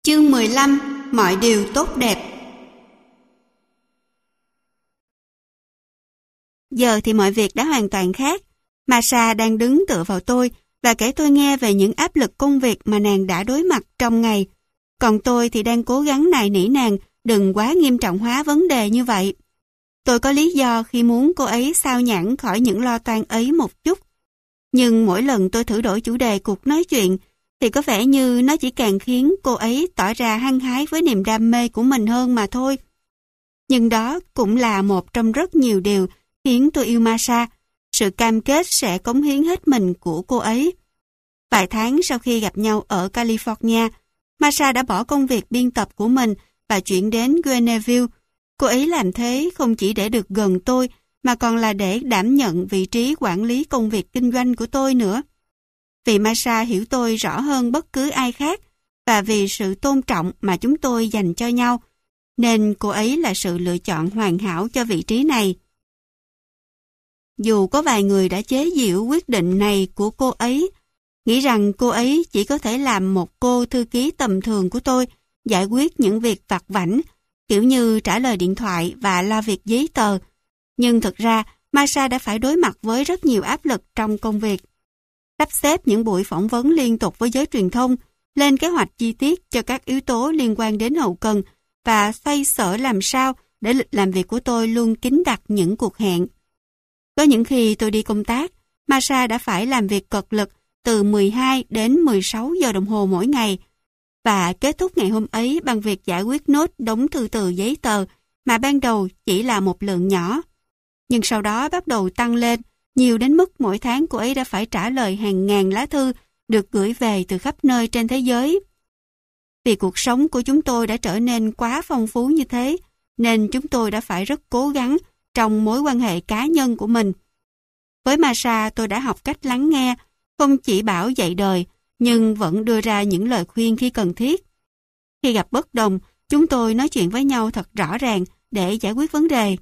Chương 15. Mọi điều tốt đẹp. Giờ thì mọi việc đã hoàn toàn khác. Masha đang đứng tựa vào tôi và kể tôi nghe về những áp lực công việc mà nàng đã đối mặt trong ngày. Còn tôi thì đang cố gắng nài nỉ nàng đừng quá nghiêm trọng hóa vấn đề như vậy. Tôi có lý do khi muốn cô ấy xao nhãng khỏi những lo toan ấy một chút. Nhưng mỗi lần tôi thử đổi chủ đề cuộc nói chuyện thì có vẻ như nó chỉ càng khiến cô ấy tỏ ra hăng hái với niềm đam mê của mình hơn mà thôi. Nhưng đó cũng là một trong rất nhiều điều khiến tôi yêu Masha, sự cam kết sẽ cống hiến hết mình của cô ấy. Vài tháng sau khi gặp nhau ở California, Masha đã bỏ công việc biên tập của mình và chuyển đến Greneville. Cô ấy làm thế không chỉ để được gần tôi, mà còn là để đảm nhận vị trí quản lý công việc kinh doanh của tôi nữa. Vì Masha hiểu tôi rõ hơn bất cứ ai khác, và vì sự tôn trọng mà chúng tôi dành cho nhau, nên cô ấy là sự lựa chọn hoàn hảo cho vị trí này. Dù có vài người đã chế giễu quyết định này của cô ấy, nghĩ rằng cô ấy chỉ có thể làm một cô thư ký tầm thường của tôi, giải quyết những việc vặt vãnh, kiểu như trả lời điện thoại và lo việc giấy tờ. Nhưng thực ra, Masha đã phải đối mặt với rất nhiều áp lực trong công việc. Sắp xếp những buổi phỏng vấn liên tục với giới truyền thông, lên kế hoạch chi tiết cho các yếu tố liên quan đến hậu cần và xoay sở làm sao để lịch làm việc của tôi luôn kín đặc những cuộc hẹn. Có những khi tôi đi công tác, Masha đã phải làm việc cật lực từ 12 đến 16 giờ đồng hồ mỗi ngày và kết thúc ngày hôm ấy bằng việc giải quyết nốt đống thư từ giấy tờ mà ban đầu chỉ là một lượng nhỏ. Nhưng sau đó bắt đầu tăng lên, nhiều đến mức mỗi tháng cô ấy đã phải trả lời hàng ngàn lá thư được gửi về từ khắp nơi trên thế giới. Vì cuộc sống của chúng tôi đã trở nên quá phong phú như thế, nên chúng tôi đã phải rất cố gắng trong mối quan hệ cá nhân của mình. Với Masha, tôi đã học cách lắng nghe, không chỉ bảo dạy đời, nhưng vẫn đưa ra những lời khuyên khi cần thiết. Khi gặp bất đồng, chúng tôi nói chuyện với nhau thật rõ ràng để giải quyết vấn đề.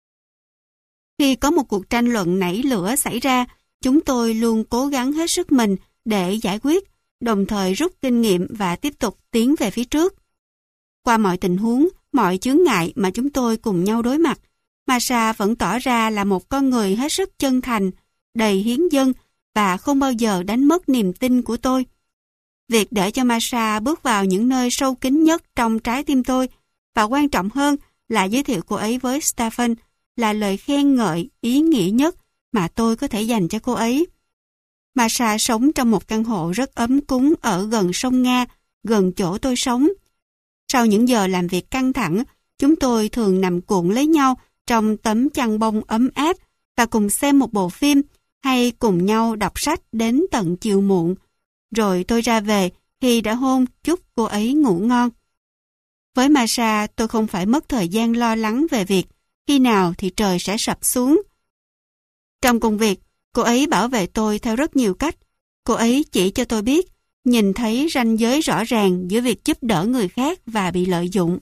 Khi có một cuộc tranh luận nảy lửa xảy ra, chúng tôi luôn cố gắng hết sức mình để giải quyết, đồng thời rút kinh nghiệm và tiếp tục tiến về phía trước. Qua mọi tình huống, mọi chướng ngại mà chúng tôi cùng nhau đối mặt, Masha vẫn tỏ ra là một con người hết sức chân thành, đầy hiến dâng và không bao giờ đánh mất niềm tin của tôi. Việc để cho Masha bước vào những nơi sâu kín nhất trong trái tim tôi, và quan trọng hơn là giới thiệu cô ấy với Stephen, là lời khen ngợi ý nghĩa nhất mà tôi có thể dành cho cô ấy. Masha sống trong một căn hộ rất ấm cúng ở gần sông Nga, gần chỗ tôi sống. Sau những giờ làm việc căng thẳng, chúng tôi thường nằm cuộn lấy nhau trong tấm chăn bông ấm áp và cùng xem một bộ phim hay cùng nhau đọc sách đến tận chiều muộn. Rồi tôi ra về khi đã hôn chúc cô ấy ngủ ngon. Với Masha, tôi không phải mất thời gian lo lắng về việc khi nào thì trời sẽ sập xuống. Trong công việc, cô ấy bảo vệ tôi theo rất nhiều cách. Cô ấy chỉ cho tôi biết, nhìn thấy ranh giới rõ ràng giữa việc giúp đỡ người khác và bị lợi dụng.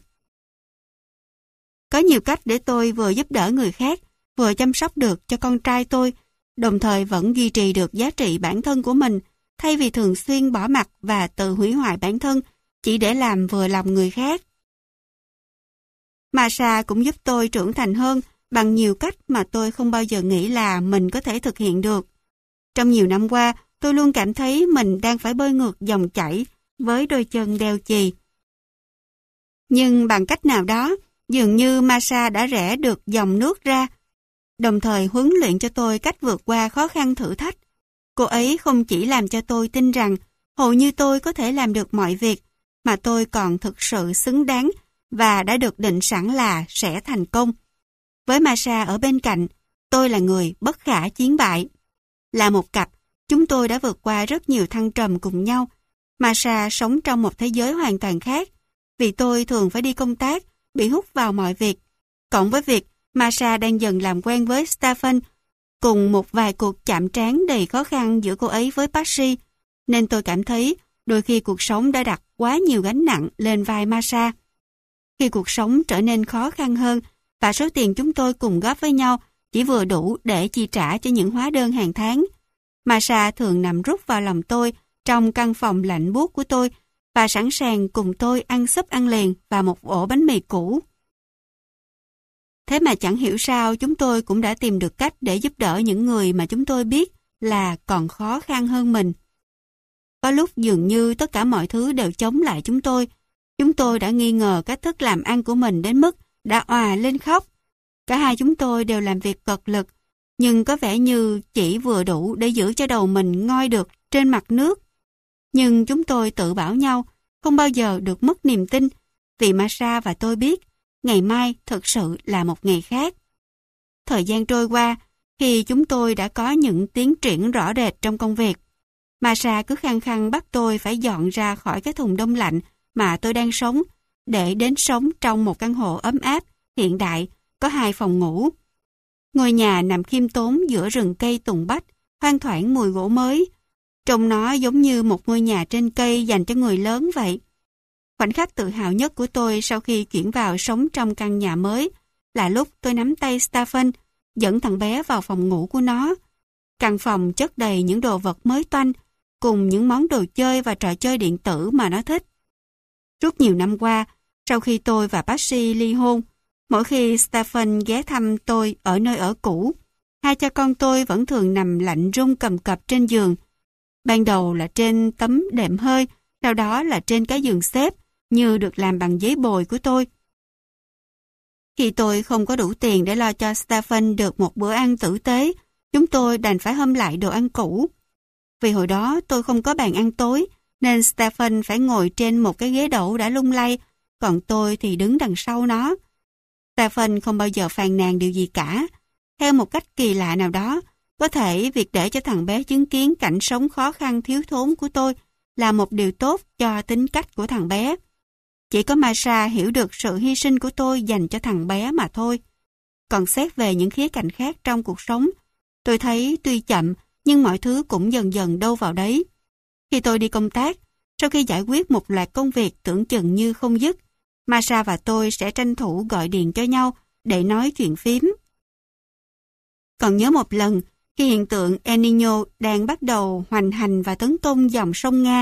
Có nhiều cách để tôi vừa giúp đỡ người khác, vừa chăm sóc được cho con trai tôi, đồng thời vẫn duy trì được giá trị bản thân của mình, thay vì thường xuyên bỏ mặc và tự hủy hoại bản thân chỉ để làm vừa lòng người khác. Masha cũng giúp tôi trưởng thành hơn bằng nhiều cách mà tôi không bao giờ nghĩ là mình có thể thực hiện được. Trong nhiều năm qua, tôi luôn cảm thấy mình đang phải bơi ngược dòng chảy với đôi chân đeo chì. Nhưng bằng cách nào đó, dường như Masha đã rẽ được dòng nước ra, đồng thời huấn luyện cho tôi cách vượt qua khó khăn thử thách. Cô ấy không chỉ làm cho tôi tin rằng hầu như tôi có thể làm được mọi việc, mà tôi còn thực sự xứng đáng và đã được định sẵn là sẽ thành công. Với Masha ở bên cạnh, tôi là người bất khả chiến bại. Là một cặp, chúng tôi đã vượt qua rất nhiều thăng trầm cùng nhau. Masha sống trong một thế giới hoàn toàn khác, vì tôi thường phải đi công tác, bị hút vào mọi việc. Cộng với việc Masha đang dần làm quen với Stephen, cùng một vài cuộc chạm trán đầy khó khăn giữa cô ấy với Patsy, nên tôi cảm thấy đôi khi cuộc sống đã đặt quá nhiều gánh nặng lên vai Masha. Khi cuộc sống trở nên khó khăn hơn và số tiền chúng tôi cùng góp với nhau chỉ vừa đủ để chi trả cho những hóa đơn hàng tháng, Masha thường nằm rút vào lòng tôi trong căn phòng lạnh buốt của tôi và sẵn sàng cùng tôi ăn súp ăn liền và một ổ bánh mì cũ. Thế mà chẳng hiểu sao chúng tôi cũng đã tìm được cách để giúp đỡ những người mà chúng tôi biết là còn khó khăn hơn mình. Có lúc dường như tất cả mọi thứ đều chống lại chúng tôi. Chúng tôi đã nghi ngờ cách thức làm ăn của mình đến mức đã òa lên khóc. Cả hai chúng tôi đều làm việc cật lực, nhưng có vẻ như chỉ vừa đủ để giữ cho đầu mình ngoi được trên mặt nước. Nhưng chúng tôi tự bảo nhau không bao giờ được mất niềm tin, vì Masha và tôi biết ngày mai thực sự là một ngày khác. Thời gian trôi qua, khi chúng tôi đã có những tiến triển rõ rệt trong công việc, Masha cứ khăng khăng bắt tôi phải dọn ra khỏi cái thùng đông lạnh mà tôi đang sống, để đến sống trong một căn hộ ấm áp, hiện đại, có 2 phòng ngủ. Ngôi nhà nằm khiêm tốn giữa rừng cây tùng bách, thoang thoảng mùi gỗ mới. Trông nó giống như một ngôi nhà trên cây dành cho người lớn vậy. Khoảnh khắc tự hào nhất của tôi sau khi chuyển vào sống trong căn nhà mới là lúc tôi nắm tay Stefan, dẫn thằng bé vào phòng ngủ của nó. Căn phòng chất đầy những đồ vật mới toanh, cùng những món đồ chơi và trò chơi điện tử mà nó thích. Suốt nhiều năm qua, sau khi tôi và Patsy ly hôn, mỗi khi Stefan ghé thăm tôi ở nơi ở cũ, hai cha con tôi vẫn thường nằm lạnh run cầm cập trên giường. Ban đầu là trên tấm đệm hơi, sau đó là trên cái giường xếp, như được làm bằng giấy bồi của tôi. Khi tôi không có đủ tiền để lo cho Stefan được một bữa ăn tử tế, chúng tôi đành phải hâm lại đồ ăn cũ. Vì hồi đó tôi không có bàn ăn tối, nên Stefan phải ngồi trên một cái ghế đẩu đã lung lay, còn tôi thì đứng đằng sau nó. Stefan không bao giờ phàn nàn điều gì cả. Theo một cách kỳ lạ nào đó, có thể việc để cho thằng bé chứng kiến cảnh sống khó khăn thiếu thốn của tôi là một điều tốt cho tính cách của thằng bé. Chỉ có Masha hiểu được sự hy sinh của tôi dành cho thằng bé mà thôi. Còn xét về những khía cạnh khác trong cuộc sống, tôi thấy tuy chậm nhưng mọi thứ cũng dần dần đâu vào đấy. Khi tôi đi công tác, sau khi giải quyết một loạt công việc tưởng chừng như không dứt, Masha và tôi sẽ tranh thủ gọi điện cho nhau để nói chuyện phím. Còn nhớ một lần, khi hiện tượng El Niño đang bắt đầu hoành hành và tấn công dòng sông Nga,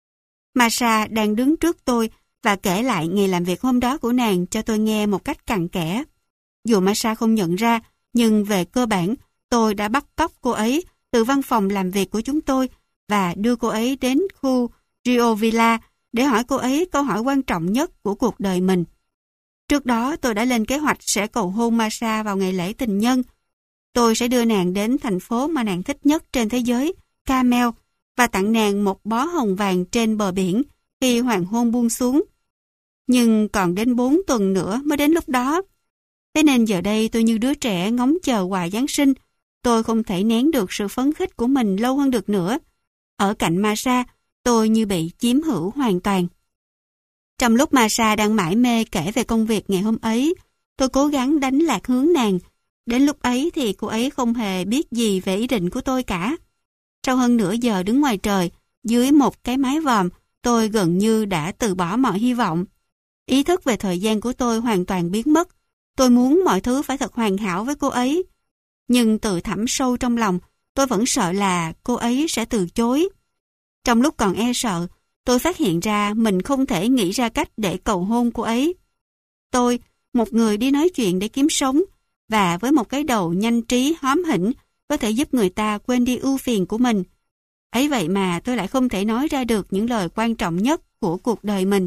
Masha đang đứng trước tôi và kể lại ngày làm việc hôm đó của nàng cho tôi nghe một cách cặn kẽ. Dù Masha không nhận ra, nhưng về cơ bản, tôi đã bắt cóc cô ấy từ văn phòng làm việc của chúng tôi và đưa cô ấy đến khu Rio Villa để hỏi cô ấy câu hỏi quan trọng nhất của cuộc đời mình. Trước đó tôi đã lên kế hoạch sẽ cầu hôn Masha vào ngày lễ tình nhân. Tôi sẽ đưa nàng đến thành phố mà nàng thích nhất trên thế giới, Carmel, và tặng nàng một bó hồng vàng trên bờ biển khi hoàng hôn buông xuống. Nhưng còn đến 4 tuần nữa mới đến lúc đó. Thế nên giờ đây tôi như đứa trẻ ngóng chờ quà Giáng sinh. Tôi không thể nén được sự phấn khích của mình lâu hơn được nữa. Ở cạnh Masha, tôi như bị chiếm hữu hoàn toàn. Trong lúc Masha đang mải mê kể về công việc ngày hôm ấy, tôi cố gắng đánh lạc hướng nàng. Đến lúc ấy thì cô ấy không hề biết gì về ý định của tôi cả. Sau hơn nửa giờ đứng ngoài trời, dưới một cái mái vòm, tôi gần như đã từ bỏ mọi hy vọng. Ý thức về thời gian của tôi hoàn toàn biến mất. Tôi muốn mọi thứ phải thật hoàn hảo với cô ấy. Nhưng từ thẳm sâu trong lòng, tôi vẫn sợ là cô ấy sẽ từ chối. Trong lúc còn e sợ, tôi phát hiện ra mình không thể nghĩ ra cách để cầu hôn cô ấy. Tôi, một người đi nói chuyện để kiếm sống, và với một cái đầu nhanh trí hóm hỉnh, có thể giúp người ta quên đi ưu phiền của mình. Ấy vậy mà tôi lại không thể nói ra được những lời quan trọng nhất của cuộc đời mình.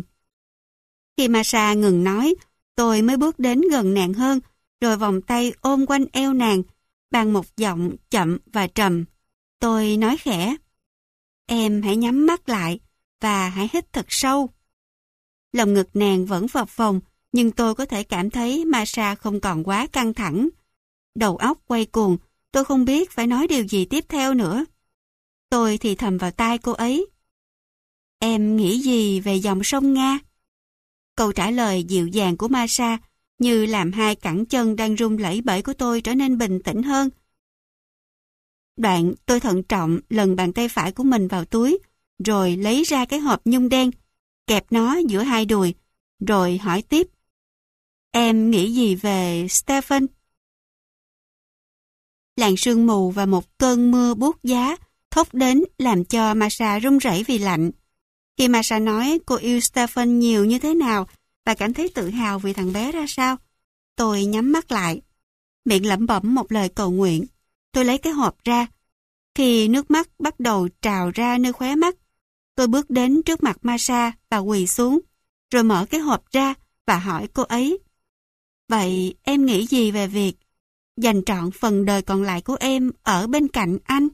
Khi Masha ngừng nói, tôi mới bước đến gần nàng hơn, rồi vòng tay ôm quanh eo nàng, bằng một giọng chậm và trầm. Tôi nói khẽ, em hãy nhắm mắt lại và hãy hít thật sâu. Lòng ngực nàng vẫn phập phồng, nhưng tôi có thể cảm thấy Masha không còn quá căng thẳng. Đầu óc quay cuồng, tôi không biết phải nói điều gì tiếp theo nữa. Tôi thì thầm vào tai cô ấy. Em nghĩ gì về dòng sông Nga? Câu trả lời dịu dàng của Masha như làm hai cẳng chân đang run lẩy bẩy của tôi trở nên bình tĩnh hơn. Đoạn tôi thận trọng lần bàn tay phải của mình vào túi, rồi lấy ra cái hộp nhung đen, kẹp nó giữa hai đùi, rồi hỏi tiếp. Em nghĩ gì về Stefan? Làn sương mù và một cơn mưa buốt giá thốc đến làm cho Masha run rẩy vì lạnh. Khi Masha nói cô yêu Stephen nhiều như thế nào và cảm thấy tự hào vì thằng bé ra sao, tôi nhắm mắt lại, miệng lẩm bẩm một lời cầu nguyện. Tôi lấy cái hộp ra. Khi nước mắt bắt đầu trào ra nơi khóe mắt, tôi bước đến trước mặt Masha và quỳ xuống, rồi mở cái hộp ra và hỏi cô ấy: "Vậy em nghĩ gì về việc dành trọn phần đời còn lại của em ở bên cạnh anh?"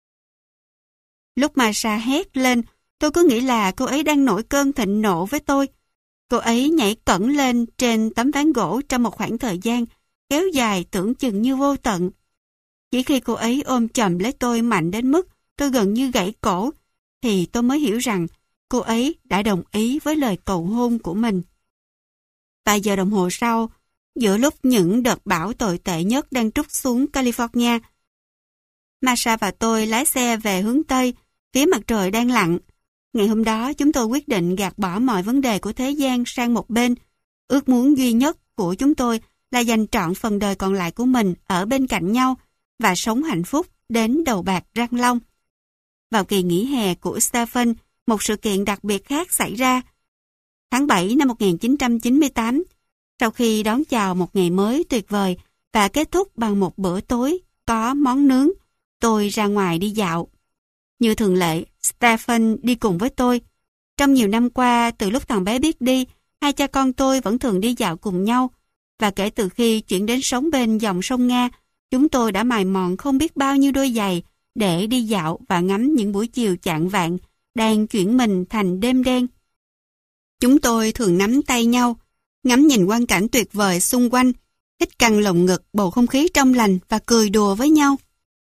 Lúc Masha hét lên, tôi cứ nghĩ là cô ấy đang nổi cơn thịnh nộ với tôi. Cô ấy nhảy cẫng lên trên tấm ván gỗ trong một khoảng thời gian kéo dài tưởng chừng như vô tận. Chỉ khi cô ấy ôm chầm lấy tôi mạnh đến mức tôi gần như gãy cổ, thì tôi mới hiểu rằng cô ấy đã đồng ý với lời cầu hôn của mình. Vài giờ đồng hồ sau, giữa lúc những đợt bão tồi tệ nhất đang trút xuống California, Masha và tôi lái xe về hướng Tây, phía mặt trời đang lặn. Ngày hôm đó, chúng tôi quyết định gạt bỏ mọi vấn đề của thế gian sang một bên. Ước muốn duy nhất của chúng tôi là dành trọn phần đời còn lại của mình ở bên cạnh nhau và sống hạnh phúc đến đầu bạc răng long. Vào kỳ nghỉ hè của Stephen, một sự kiện đặc biệt khác xảy ra. Tháng 7 năm 1998, sau khi đón chào một ngày mới tuyệt vời và kết thúc bằng một bữa tối có món nướng, tôi ra ngoài đi dạo. Như thường lệ, Stephen đi cùng với tôi. Trong nhiều năm qua, từ lúc thằng bé biết đi, hai cha con tôi vẫn thường đi dạo cùng nhau. Và kể từ khi chuyển đến sống bên dòng sông Nga, chúng tôi đã mài mòn không biết bao nhiêu đôi giày để đi dạo và ngắm những buổi chiều chạng vạng đang chuyển mình thành đêm đen. Chúng tôi thường nắm tay nhau, ngắm nhìn quang cảnh tuyệt vời xung quanh, hít căng lồng ngực bầu không khí trong lành và cười đùa với nhau.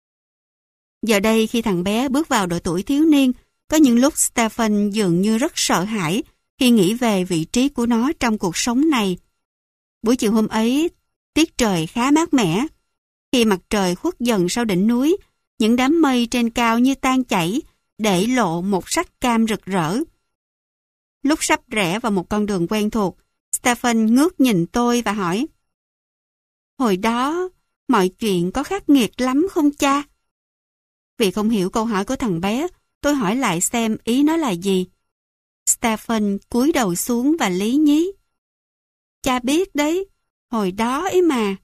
Giờ đây khi thằng bé bước vào độ tuổi thiếu niên, có những lúc Stephen dường như rất sợ hãi khi nghĩ về vị trí của nó trong cuộc sống này. Buổi chiều hôm ấy, tiết trời khá mát mẻ. Khi mặt trời khuất dần sau đỉnh núi, những đám mây trên cao như tan chảy, để lộ một sắc cam rực rỡ. Lúc sắp rẽ vào một con đường quen thuộc, Stephen ngước nhìn tôi và hỏi: "Hồi đó, mọi chuyện có khắc nghiệt lắm không cha?" Vì không hiểu câu hỏi của thằng bé, tôi hỏi lại xem ý nó là gì. Stephen cúi đầu xuống và lý nhí: "Cha biết đấy, hồi đó ấy mà."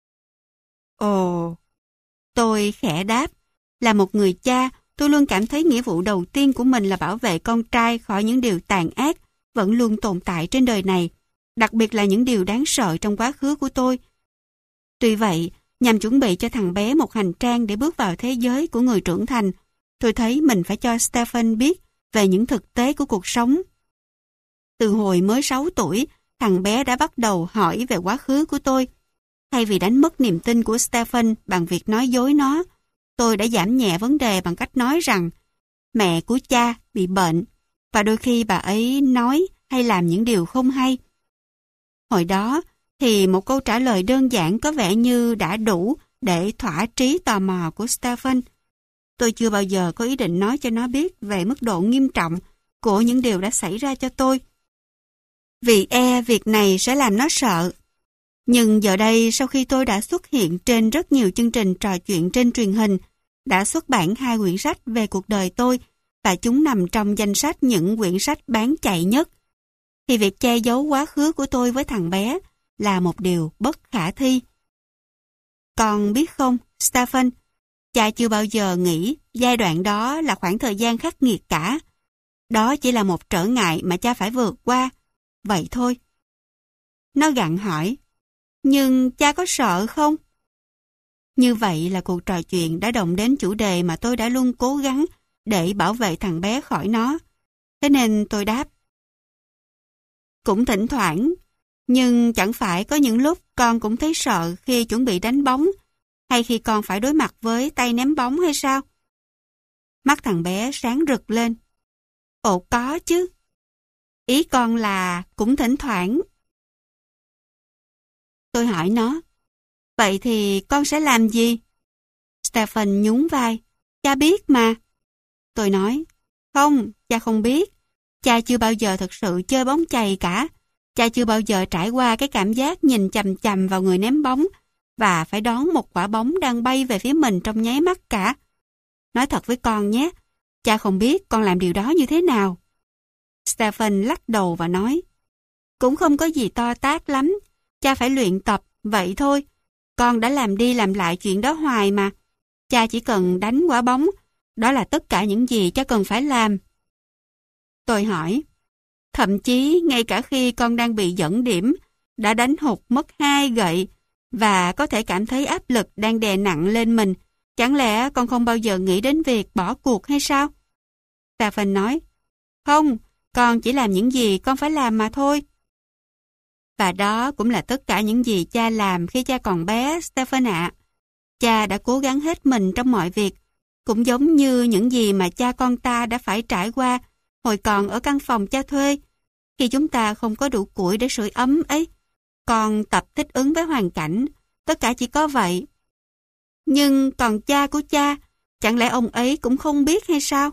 Ồ, tôi khẽ đáp. Là một người cha, tôi luôn cảm thấy nghĩa vụ đầu tiên của mình là bảo vệ con trai khỏi những điều tàn ác vẫn luôn tồn tại trên đời này, đặc biệt là những điều đáng sợ trong quá khứ của tôi. Tuy vậy, nhằm chuẩn bị cho thằng bé một hành trang để bước vào thế giới của người trưởng thành, tôi thấy mình phải cho Stephen biết về những thực tế của cuộc sống. Từ hồi mới 6 tuổi, thằng bé đã bắt đầu hỏi về quá khứ của tôi. Thay vì đánh mất niềm tin của Stephen bằng việc nói dối nó, tôi đã giảm nhẹ vấn đề bằng cách nói rằng mẹ của cha bị bệnh và đôi khi bà ấy nói hay làm những điều không hay. Hồi đó thì một câu trả lời đơn giản có vẻ như đã đủ để thỏa trí tò mò của Stephen. Tôi chưa bao giờ có ý định nói cho nó biết về mức độ nghiêm trọng của những điều đã xảy ra cho tôi, vì việc này sẽ làm nó sợ. Nhưng giờ đây, sau khi tôi đã xuất hiện trên rất nhiều chương trình trò chuyện trên truyền hình, đã xuất bản 2 quyển sách về cuộc đời tôi và chúng nằm trong danh sách những quyển sách bán chạy nhất, thì việc che giấu quá khứ của tôi với thằng bé là một điều bất khả thi. Con biết không, Stephen, cha chưa bao giờ nghĩ giai đoạn đó là khoảng thời gian khắc nghiệt cả. Đó chỉ là một trở ngại mà cha phải vượt qua. Vậy thôi. Nó gặng hỏi, nhưng cha có sợ không? Như vậy là cuộc trò chuyện đã động đến chủ đề mà tôi đã luôn cố gắng để bảo vệ thằng bé khỏi nó. Thế nên tôi đáp, cũng thỉnh thoảng, nhưng chẳng phải có những lúc con cũng thấy sợ khi chuẩn bị đánh bóng hay khi con phải đối mặt với tay ném bóng hay sao? Mắt thằng bé sáng rực lên. Ồ, có chứ. Ý con là cũng thỉnh thoảng. Tôi hỏi nó, vậy thì con sẽ làm gì? Stephen nhún vai, cha biết mà. Tôi nói, không, cha không biết. Cha chưa bao giờ thực sự chơi bóng chày cả. Cha chưa bao giờ trải qua cái cảm giác nhìn chằm chằm vào người ném bóng và phải đón một quả bóng đang bay về phía mình trong nháy mắt cả. Nói thật với con nhé, cha không biết con làm điều đó như thế nào. Stephen lắc đầu và nói, cũng không có gì to tát lắm, cha phải luyện tập, vậy thôi. Con đã làm đi làm lại chuyện đó hoài mà. Cha chỉ cần đánh quả bóng, đó là tất cả những gì cha cần phải làm. Tôi hỏi, thậm chí ngay cả khi con đang bị dẫn điểm, đã đánh hụt mất 2 gậy và có thể cảm thấy áp lực đang đè nặng lên mình, chẳng lẽ con không bao giờ nghĩ đến việc bỏ cuộc hay sao? Stephen nói, không, con chỉ làm những gì con phải làm mà thôi. Và đó cũng là tất cả những gì cha làm khi cha còn bé, Stephen ạ. Cha đã cố gắng hết mình trong mọi việc, cũng giống như những gì mà cha con ta đã phải trải qua hồi còn ở căn phòng cha thuê. Khi chúng ta không có đủ củi để sưởi ấm ấy, con tập thích ứng với hoàn cảnh, tất cả chỉ có vậy. Nhưng còn cha của cha, chẳng lẽ ông ấy cũng không biết hay sao?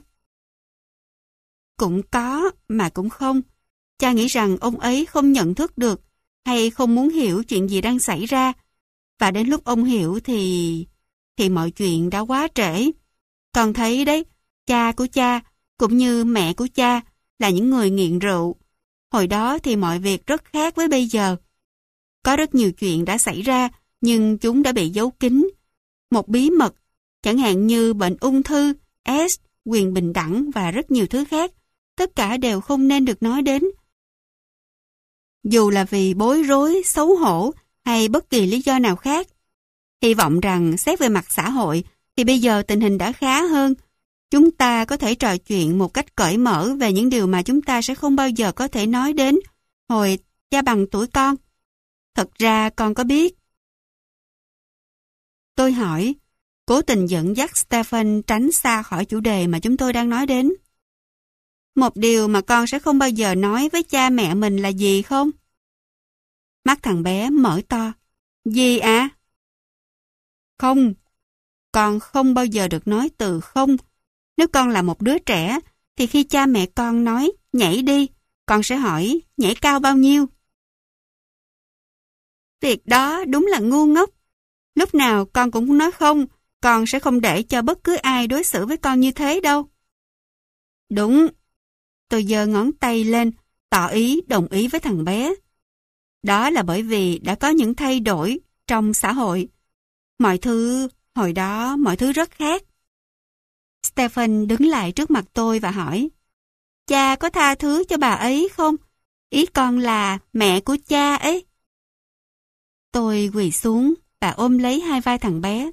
Cũng có, mà cũng không. Cha nghĩ rằng ông ấy không nhận thức được hay không muốn hiểu chuyện gì đang xảy ra. Và đến lúc ông hiểu thì mọi chuyện đã quá trễ. Con thấy đấy, cha của cha cũng như mẹ của cha là những người nghiện rượu. Hồi đó thì mọi việc rất khác với bây giờ. Có rất nhiều chuyện đã xảy ra nhưng chúng đã bị giấu kín. Một bí mật, chẳng hạn như bệnh ung thư, AIDS, quyền bình đẳng và rất nhiều thứ khác, tất cả đều không nên được nói đến. Dù là vì bối rối, xấu hổ hay bất kỳ lý do nào khác. Hy vọng rằng xét về mặt xã hội thì bây giờ tình hình đã khá hơn. Chúng ta có thể trò chuyện một cách cởi mở về những điều mà chúng ta sẽ không bao giờ có thể nói đến hồi cha bằng tuổi con. Thật ra con có biết. Tôi hỏi, cố tình dẫn dắt Stephen tránh xa khỏi chủ đề mà chúng tôi đang nói đến. Một điều mà con sẽ không bao giờ nói với cha mẹ mình là gì không? Mắt thằng bé mở to. Gì ạ? Không, con không bao giờ được nói từ không. Nếu con là một đứa trẻ, thì khi cha mẹ con nói nhảy đi, con sẽ hỏi nhảy cao bao nhiêu? Việc đó đúng là ngu ngốc. Lúc nào con cũng nói không, con sẽ không để cho bất cứ ai đối xử với con như thế đâu. Đúng. Tôi giơ ngón tay lên, tỏ ý đồng ý với thằng bé. Đó là bởi vì đã có những thay đổi trong xã hội. Hồi đó mọi thứ rất khác. Stephen đứng lại trước mặt tôi và hỏi, cha có tha thứ cho bà ấy không? Ý con là mẹ của cha ấy. Tôi quỳ xuống và ôm lấy hai vai thằng bé.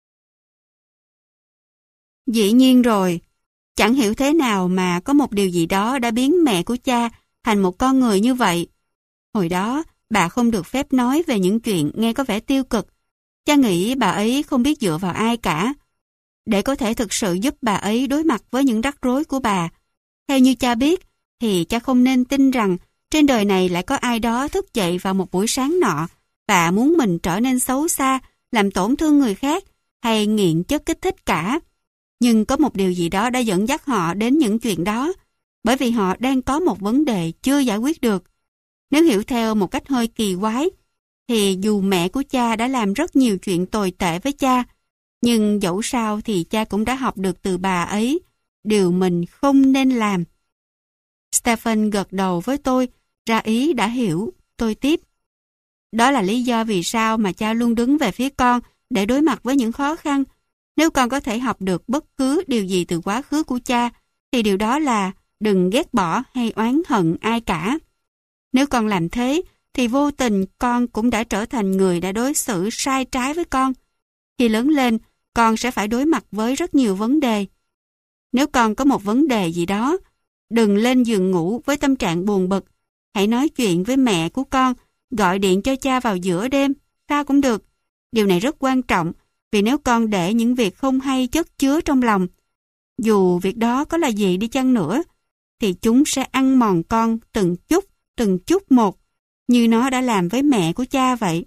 Dĩ nhiên rồi, chẳng hiểu thế nào mà có một điều gì đó đã biến mẹ của cha thành một con người như vậy. Hồi đó, bà không được phép nói về những chuyện nghe có vẻ tiêu cực. Cha nghĩ bà ấy không biết dựa vào ai cả. Để có thể thực sự giúp bà ấy đối mặt với những rắc rối của bà. Theo như cha biết, thì cha không nên tin rằng trên đời này lại có ai đó thức dậy vào một buổi sáng nọ và muốn mình trở nên xấu xa, làm tổn thương người khác hay nghiện chất kích thích cả. Nhưng có một điều gì đó đã dẫn dắt họ đến những chuyện đó, bởi vì họ đang có một vấn đề chưa giải quyết được. Nếu hiểu theo một cách hơi kỳ quái, thì dù mẹ của cha đã làm rất nhiều chuyện tồi tệ với cha, nhưng dẫu sao thì cha cũng đã học được từ bà ấy điều mình không nên làm. Stephen gật đầu với tôi, ra ý đã hiểu. Tôi tiếp. Đó là lý do vì sao mà cha luôn đứng về phía con để đối mặt với những khó khăn. Nếu con có thể học được bất cứ điều gì từ quá khứ của cha, thì điều đó là đừng ghét bỏ hay oán hận ai cả. Nếu con làm thế, thì vô tình con cũng đã trở thành người đã đối xử sai trái với con. Khi lớn lên, con sẽ phải đối mặt với rất nhiều vấn đề. Nếu con có một vấn đề gì đó, đừng lên giường ngủ với tâm trạng buồn bực. Hãy nói chuyện với mẹ của con, gọi điện cho cha vào giữa đêm, sao cũng được. Điều này rất quan trọng, vì nếu con để những việc không hay chất chứa trong lòng, dù việc đó có là gì đi chăng nữa, thì chúng sẽ ăn mòn con từng chút một, như nó đã làm với mẹ của cha vậy.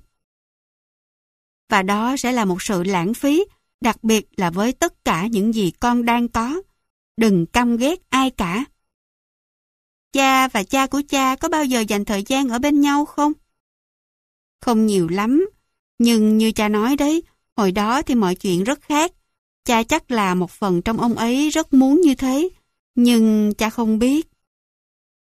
Và đó sẽ là một sự lãng phí, đặc biệt là với tất cả những gì con đang có. Đừng căm ghét ai cả. Cha và cha của cha có bao giờ dành thời gian ở bên nhau không? Không nhiều lắm, nhưng như cha nói đấy, hồi đó thì mọi chuyện rất khác. Cha chắc là một phần trong ông ấy rất muốn như thế, nhưng cha không biết.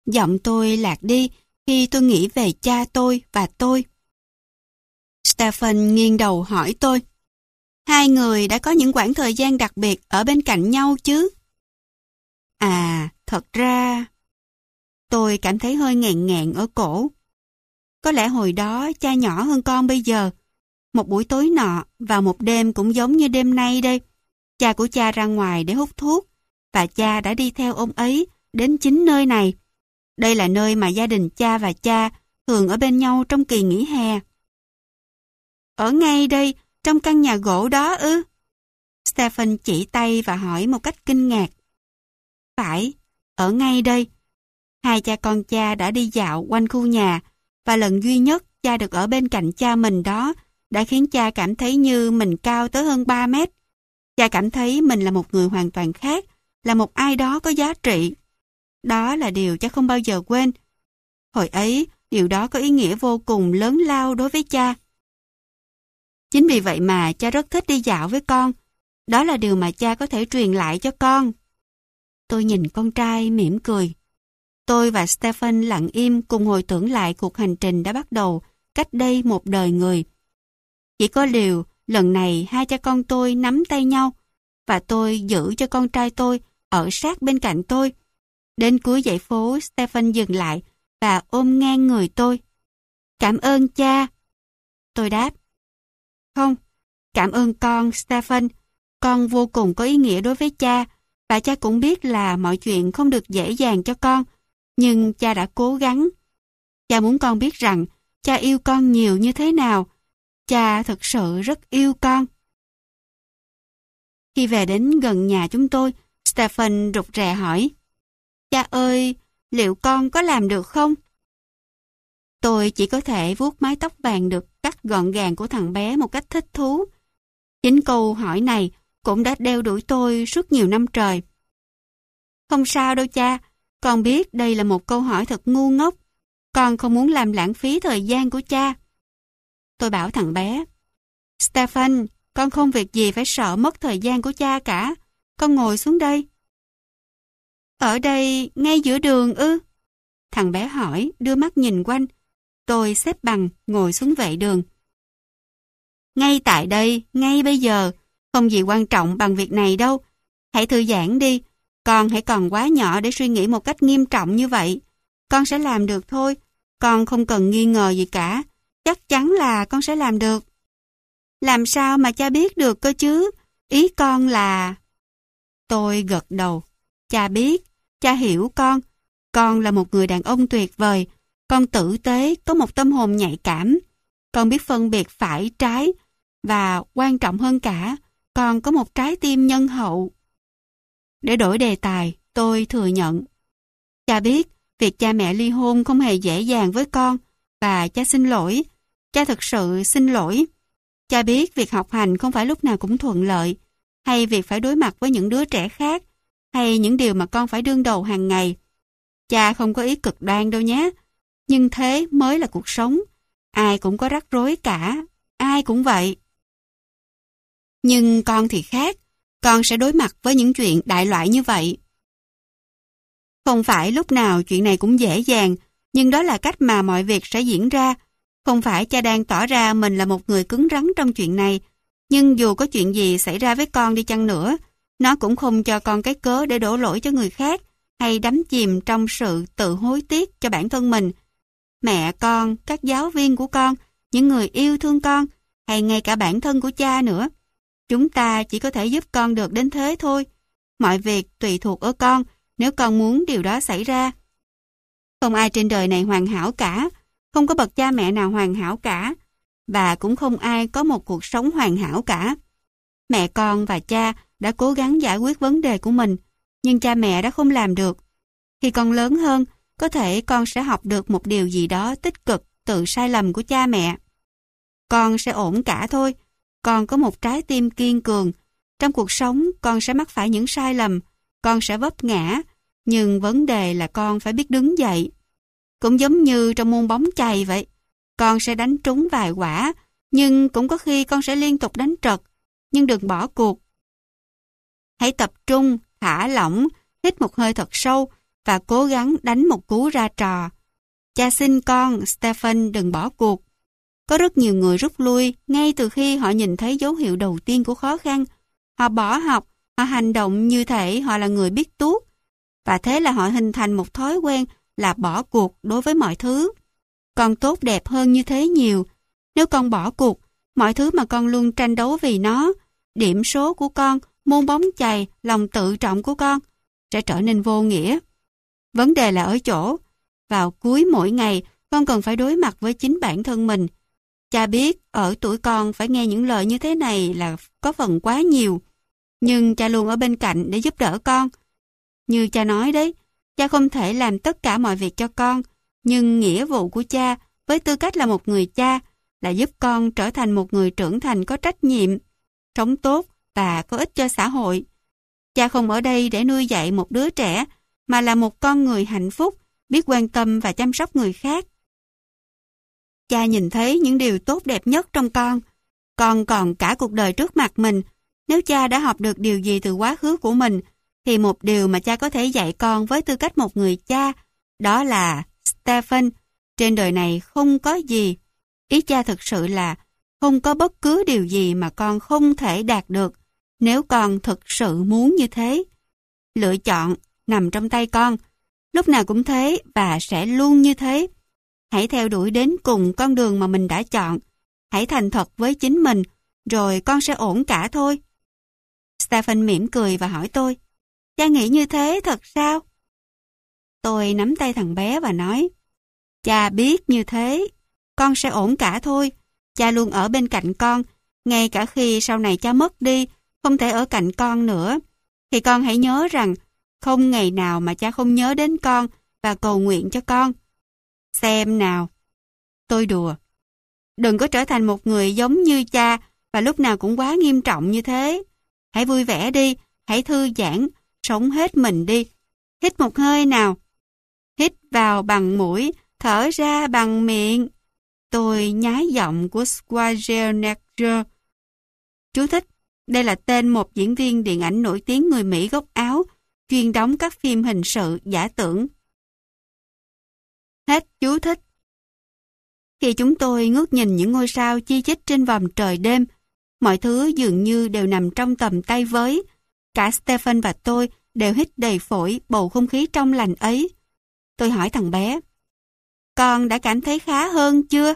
Giọng tôi lạc đi khi tôi nghĩ về cha tôi và tôi. Stephen nghiêng đầu hỏi tôi. Hai người đã có những khoảng thời gian đặc biệt ở bên cạnh nhau chứ? À, thật ra... Tôi cảm thấy hơi nghẹn nghẹn ở cổ. Có lẽ hồi đó cha nhỏ hơn con bây giờ. Một buổi tối nọ vào một đêm cũng giống như đêm nay đây. Cha của cha ra ngoài để hút thuốc và cha đã đi theo ông ấy đến chính nơi này. Đây là nơi mà gia đình cha và cha thường ở bên nhau trong kỳ nghỉ hè. Ở ngay đây, trong căn nhà gỗ đó ư? Stephen chỉ tay và hỏi một cách kinh ngạc. Phải, ở ngay đây. Hai cha con cha đã đi dạo quanh khu nhà và lần duy nhất cha được ở bên cạnh cha mình đó đã khiến cha cảm thấy như mình cao tới hơn 3 mét. Cha cảm thấy mình là một người hoàn toàn khác, là một ai đó có giá trị. Đó là điều cha không bao giờ quên. Hồi ấy, điều đó có ý nghĩa vô cùng lớn lao đối với cha. Chính vì vậy mà cha rất thích đi dạo với con. Đó là điều mà cha có thể truyền lại cho con. Tôi nhìn con trai mỉm cười. Tôi và Stephen lặng im cùng hồi tưởng lại cuộc hành trình đã bắt đầu cách đây một đời người. Chỉ có điều, lần này hai cha con tôi nắm tay nhau và tôi giữ cho con trai tôi ở sát bên cạnh tôi. Đến cuối dãy phố, Stephen dừng lại và ôm ngang người tôi. Cảm ơn cha. Tôi đáp. Không, cảm ơn con, Stephen. Con vô cùng có ý nghĩa đối với cha và cha cũng biết là mọi chuyện không được dễ dàng cho con. Nhưng cha đã cố gắng. Cha muốn con biết rằng cha yêu con nhiều như thế nào. Cha thực sự rất yêu con. Khi về đến gần nhà chúng tôi, Stephen rụt rè hỏi. Cha ơi, liệu con có làm được không? Tôi chỉ có thể vuốt mái tóc vàng được cắt gọn gàng của thằng bé một cách thích thú. Chính câu hỏi này cũng đã đeo đuổi tôi suốt nhiều năm trời. Không sao đâu cha. Con biết đây là một câu hỏi thật ngu ngốc. Con không muốn làm lãng phí thời gian của cha. Tôi bảo thằng bé. Stephen, con không việc gì phải sợ mất thời gian của cha cả. Con ngồi xuống đây. Ở đây, ngay giữa đường ư? Thằng bé hỏi, đưa mắt nhìn quanh. Tôi xếp bằng, ngồi xuống vệ đường. Ngay tại đây, ngay bây giờ. Không gì quan trọng bằng việc này đâu. Hãy thư giãn đi. Con hãy còn quá nhỏ để suy nghĩ một cách nghiêm trọng như vậy. Con sẽ làm được thôi. Con không cần nghi ngờ gì cả. Chắc chắn là con sẽ làm được. Làm sao mà cha biết được cơ chứ? Ý con là... Tôi gật đầu. Cha biết. Cha hiểu con. Con là một người đàn ông tuyệt vời. Con tử tế, có một tâm hồn nhạy cảm. Con biết phân biệt phải trái. Và quan trọng hơn cả, con có một trái tim nhân hậu. Để đổi đề tài, tôi thừa nhận. Cha biết, việc cha mẹ ly hôn không hề dễ dàng với con, và cha xin lỗi. Cha thực sự xin lỗi. Cha biết việc học hành không phải lúc nào cũng thuận lợi, hay việc phải đối mặt với những đứa trẻ khác, hay những điều mà con phải đương đầu hàng ngày. Cha không có ý cực đoan đâu nhé. Nhưng thế mới là cuộc sống. Ai cũng có rắc rối cả. Ai cũng vậy. Nhưng con thì khác. Con sẽ đối mặt với những chuyện đại loại như vậy. Không phải lúc nào chuyện này cũng dễ dàng, nhưng đó là cách mà mọi việc sẽ diễn ra. Không phải cha đang tỏ ra mình là một người cứng rắn trong chuyện này, nhưng dù có chuyện gì xảy ra với con đi chăng nữa, nó cũng không cho con cái cớ để đổ lỗi cho người khác, hay đắm chìm trong sự tự hối tiếc cho bản thân mình. Mẹ con, các giáo viên của con, những người yêu thương con, hay ngay cả bản thân của cha nữa. Chúng ta chỉ có thể giúp con được đến thế thôi. Mọi việc tùy thuộc ở con nếu con muốn điều đó xảy ra. Không ai trên đời này hoàn hảo cả. Không có bậc cha mẹ nào hoàn hảo cả. Và cũng không ai có một cuộc sống hoàn hảo cả. Mẹ con và cha đã cố gắng giải quyết vấn đề của mình, nhưng cha mẹ đã không làm được. Khi con lớn hơn, có thể con sẽ học được một điều gì đó tích cực từ sai lầm của cha mẹ. Con sẽ ổn cả thôi. Con có một trái tim kiên cường. Trong cuộc sống, con sẽ mắc phải những sai lầm. Con sẽ vấp ngã. Nhưng vấn đề là con phải biết đứng dậy. Cũng giống như trong môn bóng chày vậy. Con sẽ đánh trúng vài quả, nhưng cũng có khi con sẽ liên tục đánh trật. Nhưng đừng bỏ cuộc. Hãy tập trung, thả lỏng, hít một hơi thật sâu và cố gắng đánh một cú ra trò. Cha xin con, Stephen, đừng bỏ cuộc. Có rất nhiều người rút lui ngay từ khi họ nhìn thấy dấu hiệu đầu tiên của khó khăn. Họ bỏ học, họ hành động như thể họ là người biết tuốt. Và thế là họ hình thành một thói quen là bỏ cuộc đối với mọi thứ. Con tốt đẹp hơn như thế nhiều. Nếu con bỏ cuộc, mọi thứ mà con luôn tranh đấu vì nó, điểm số của con, môn bóng chày, lòng tự trọng của con, sẽ trở nên vô nghĩa. Vấn đề là ở chỗ, vào cuối mỗi ngày, con cần phải đối mặt với chính bản thân mình. Cha biết ở tuổi con phải nghe những lời như thế này là có phần quá nhiều, nhưng cha luôn ở bên cạnh để giúp đỡ con. Như cha nói đấy, cha không thể làm tất cả mọi việc cho con, nhưng nghĩa vụ của cha với tư cách là một người cha là giúp con trở thành một người trưởng thành có trách nhiệm, sống tốt và có ích cho xã hội. Cha không ở đây để nuôi dạy một đứa trẻ, mà là một con người hạnh phúc, biết quan tâm và chăm sóc người khác. Cha nhìn thấy những điều tốt đẹp nhất trong con. Con còn cả cuộc đời trước mặt mình. Nếu cha đã học được điều gì từ quá khứ của mình, thì một điều mà cha có thể dạy con với tư cách một người cha, đó là Stephen, trên đời này không có gì. Ý cha thực sự là không có bất cứ điều gì mà con không thể đạt được nếu con thực sự muốn như thế. Lựa chọn nằm trong tay con, lúc nào cũng thế và sẽ luôn như thế. Hãy theo đuổi đến cùng con đường mà mình đã chọn. Hãy thành thật với chính mình, rồi con sẽ ổn cả thôi. Stephen mỉm cười và hỏi tôi, cha nghĩ như thế thật sao? Tôi nắm tay thằng bé và nói, cha biết như thế, con sẽ ổn cả thôi. Cha luôn ở bên cạnh con, ngay cả khi sau này cha mất đi, không thể ở cạnh con nữa. Thì con hãy nhớ rằng, không ngày nào mà cha không nhớ đến con và cầu nguyện cho con. Xem nào. Tôi đùa. Đừng có trở thành một người giống như cha và lúc nào cũng quá nghiêm trọng như thế. Hãy vui vẻ đi, hãy thư giãn, sống hết mình đi. Hít một hơi nào. Hít vào bằng mũi, thở ra bằng miệng. Tôi nhái giọng của Schwarzenegger. Chú thích, đây là tên một diễn viên điện ảnh nổi tiếng người Mỹ gốc Áo, chuyên đóng các phim hình sự giả tưởng. Hết chú thích. Khi chúng tôi ngước nhìn những ngôi sao chi chít trên vòm trời đêm, mọi thứ dường như đều nằm trong tầm tay với. Cả Stephen và tôi đều hít đầy phổi bầu không khí trong lành ấy. Tôi hỏi thằng bé, con đã cảm thấy khá hơn chưa?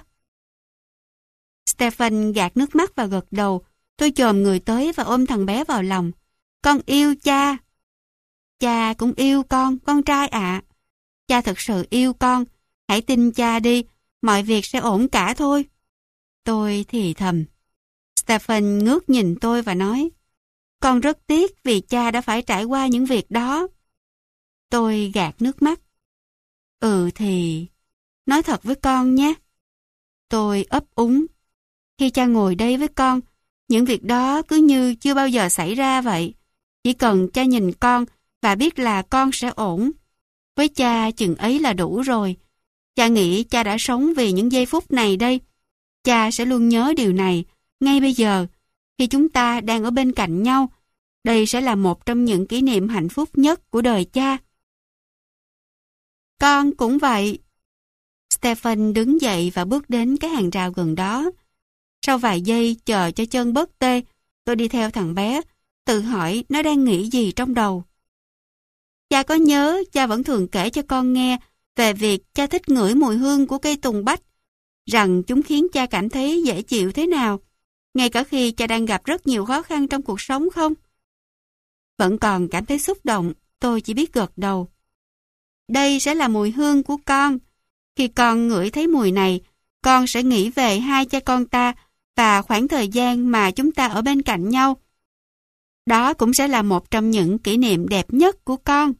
Stephen gạt nước mắt và gật đầu. Tôi chồm người tới và ôm thằng bé vào lòng. Con yêu cha. Cha cũng yêu con trai ạ. Cha thật sự yêu con. Hãy tin cha đi, mọi việc sẽ ổn cả thôi. Tôi thì thầm. Stephen ngước nhìn tôi và nói, con rất tiếc vì cha đã phải trải qua những việc đó. Tôi gạt nước mắt. Thì, nói thật với con nhé. Tôi ấp úng. Khi cha ngồi đây với con, những việc đó cứ như chưa bao giờ xảy ra vậy. Chỉ cần cha nhìn con và biết là con sẽ ổn. Với cha chừng ấy là đủ rồi. Cha nghĩ cha đã sống vì những giây phút này đây. Cha sẽ luôn nhớ điều này. Ngay bây giờ, khi chúng ta đang ở bên cạnh nhau, đây sẽ là một trong những kỷ niệm hạnh phúc nhất của đời cha. Con cũng vậy. Stephen đứng dậy và bước đến cái hàng rào gần đó. Sau vài giây chờ cho chân bớt tê, tôi đi theo thằng bé, tự hỏi nó đang nghĩ gì trong đầu. Cha có nhớ cha vẫn thường kể cho con nghe về việc cha thích ngửi mùi hương của cây tùng bách, rằng chúng khiến cha cảm thấy dễ chịu thế nào, ngay cả khi cha đang gặp rất nhiều khó khăn trong cuộc sống không? Vẫn còn cảm thấy xúc động, tôi chỉ biết gật đầu. Đây sẽ là mùi hương của con. Khi con ngửi thấy mùi này, con sẽ nghĩ về hai cha con ta và khoảng thời gian mà chúng ta ở bên cạnh nhau. Đó cũng sẽ là một trong những kỷ niệm đẹp nhất của con.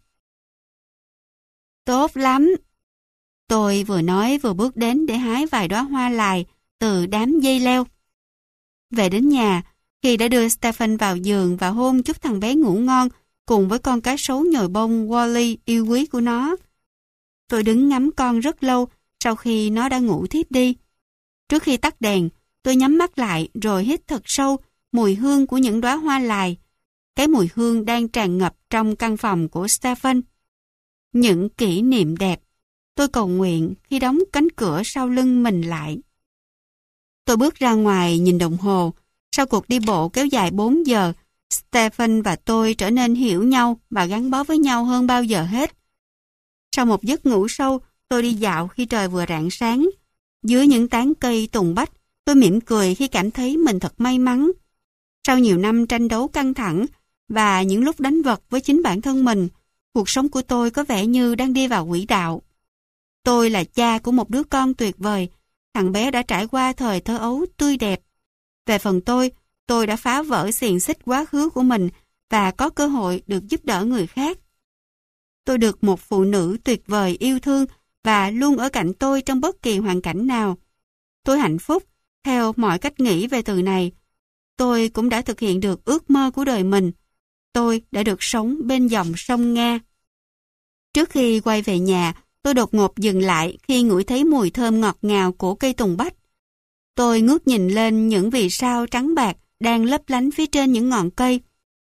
Tốt lắm. Tôi vừa nói vừa bước đến để hái vài đóa hoa lài từ đám dây leo. Về đến nhà, khi đã đưa Stephen vào giường và hôn chúc thằng bé ngủ ngon cùng với con cá sấu nhồi bông Wally yêu quý của nó. Tôi đứng ngắm con rất lâu sau khi nó đã ngủ thiếp đi. Trước khi tắt đèn, tôi nhắm mắt lại rồi hít thật sâu mùi hương của những đóa hoa lài. Cái mùi hương đang tràn ngập trong căn phòng của Stephen. những kỷ niệm đẹp. Tôi cầu nguyện khi đóng cánh cửa sau lưng mình lại. Tôi bước ra ngoài nhìn đồng hồ. Sau cuộc đi bộ kéo dài 4 giờ, Stephen và tôi trở nên hiểu nhau và gắn bó với nhau hơn bao giờ hết. Sau một giấc ngủ sâu, tôi đi dạo khi trời vừa rạng sáng. Dưới những tán cây tùng bách, tôi mỉm cười khi cảm thấy mình thật may mắn. Sau nhiều năm tranh đấu căng thẳng và những lúc đánh vật với chính bản thân mình, cuộc sống của tôi có vẻ như đang đi vào quỹ đạo. Tôi là cha của một đứa con tuyệt vời. Thằng bé đã trải qua thời thơ ấu tươi đẹp. Về phần tôi đã phá vỡ xiềng xích quá khứ của mình và có cơ hội được giúp đỡ người khác. Tôi được một phụ nữ tuyệt vời yêu thương và luôn ở cạnh tôi trong bất kỳ hoàn cảnh nào. Tôi hạnh phúc, theo mọi cách nghĩ về từ này. Tôi cũng đã thực hiện được ước mơ của đời mình. Tôi đã được sống bên dòng sông Nga. Trước khi quay về nhà, tôi đột ngột dừng lại khi ngửi thấy mùi thơm ngọt ngào của cây tùng bách. Tôi ngước nhìn lên những vì sao trắng bạc đang lấp lánh phía trên những ngọn cây.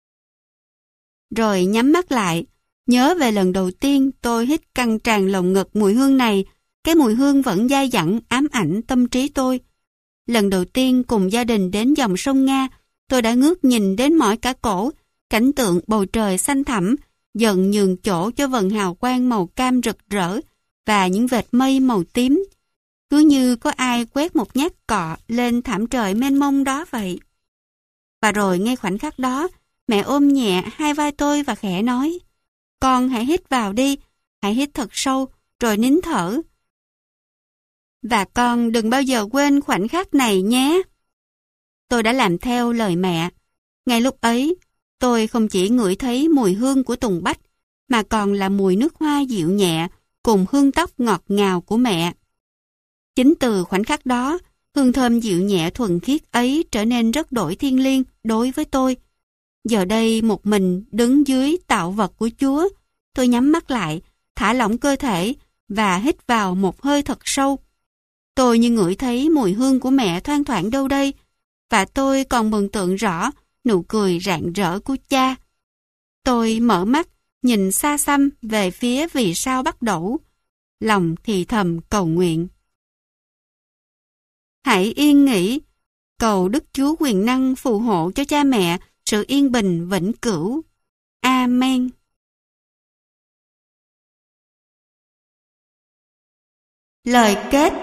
Rồi nhắm mắt lại, nhớ về lần đầu tiên tôi hít căng tràn lồng ngực mùi hương này. Cái mùi hương vẫn dai dẳng ám ảnh tâm trí tôi. Lần đầu tiên cùng gia đình đến dòng sông Nga, tôi đã ngước nhìn đến mỏi cả cổ, cảnh tượng bầu trời xanh thẳm, dần nhường chỗ cho vầng hào quang màu cam rực rỡ và những vệt mây màu tím. Cứ như có ai quét một nhát cọ lên thảm trời mênh mông đó vậy. Và rồi ngay khoảnh khắc đó, mẹ ôm nhẹ hai vai tôi và khẽ nói: "Con hãy hít vào đi, hãy hít thật sâu, rồi nín thở. Và con đừng bao giờ quên khoảnh khắc này nhé." Tôi đã làm theo lời mẹ. Ngay lúc ấy, tôi không chỉ ngửi thấy mùi hương của tùng bách, mà còn là mùi nước hoa dịu nhẹ cùng hương tóc ngọt ngào của mẹ. Chính từ khoảnh khắc đó, hương thơm dịu nhẹ thuần khiết ấy trở nên rất đổi thiêng liêng đối với tôi. Giờ đây một mình đứng dưới tạo vật của Chúa, tôi nhắm mắt lại, thả lỏng cơ thể và hít vào một hơi thật sâu. Tôi như ngửi thấy mùi hương của mẹ thoang thoảng đâu đây, và tôi còn mường tượng rõ nụ cười rạng rỡ của cha. Tôi mở mắt, nhìn xa xăm về phía vì sao Bắc Đẩu, lòng thì thầm cầu nguyện: "Hãy yên nghỉ, cầu Đức Chúa quyền năng phù hộ cho cha mẹ sự yên bình vĩnh cửu. Amen." Lời kết.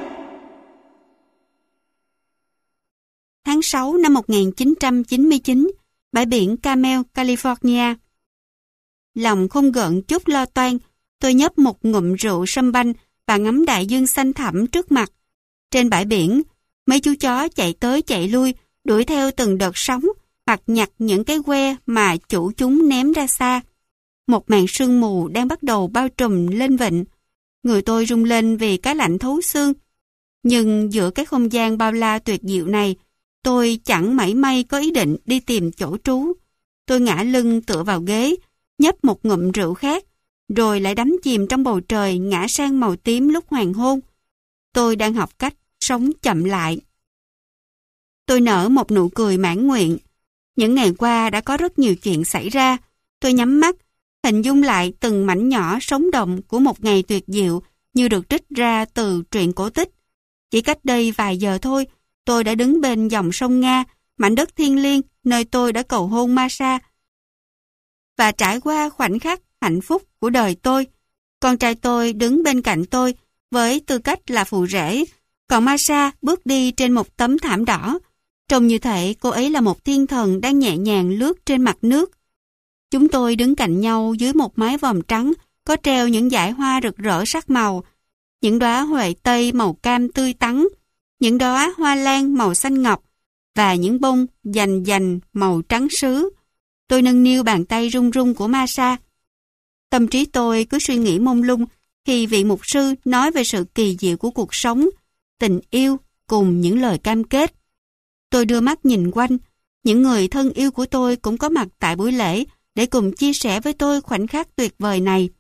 Tháng 6 năm 1999, bãi biển Carmel, California. Lòng không gợn chút lo toan, tôi nhấp một ngụm rượu sâm banh và ngắm đại dương xanh thẳm trước mặt. Trên bãi biển, mấy chú chó chạy tới chạy lui, đuổi theo từng đợt sóng hoặc nhặt những cái que mà chủ chúng ném ra xa. Một màn sương mù đang bắt đầu bao trùm lên vịnh. Người tôi rung lên vì cái lạnh thấu xương. Nhưng giữa cái không gian bao la tuyệt diệu này, tôi chẳng mảy may có ý định đi tìm chỗ trú. Tôi ngã lưng tựa vào ghế, nhấp một ngụm rượu khác, rồi lại đắm chìm trong bầu trời ngã sang màu tím lúc hoàng hôn. Tôi đang học cách sống chậm lại. Tôi nở một nụ cười mãn nguyện. Những ngày qua đã có rất nhiều chuyện xảy ra. Tôi nhắm mắt, hình dung lại từng mảnh nhỏ sống động của một ngày tuyệt diệu như được trích ra từ truyện cổ tích. Chỉ cách đây vài giờ thôi, tôi đã đứng bên dòng sông Nga, mảnh đất thiêng liêng nơi tôi đã cầu hôn Masha, và trải qua khoảnh khắc hạnh phúc của đời tôi. Con trai tôi đứng bên cạnh tôi với tư cách là phụ rể, còn Masha bước đi trên một tấm thảm đỏ. Trông như thể cô ấy là một thiên thần đang nhẹ nhàng lướt trên mặt nước. Chúng tôi đứng cạnh nhau dưới một mái vòm trắng có treo những dải hoa rực rỡ sắc màu, những đóa huệ tây màu cam tươi tắn, những đóa hoa lan màu xanh ngọc và những bông dành dành màu trắng sứ. Tôi nâng niu bàn tay run run của Masha. Tâm trí tôi cứ suy nghĩ mông lung khi vị mục sư nói về sự kỳ diệu của cuộc sống, tình yêu cùng những lời cam kết. Tôi đưa mắt nhìn quanh, những người thân yêu của tôi cũng có mặt tại buổi lễ để cùng chia sẻ với tôi khoảnh khắc tuyệt vời này.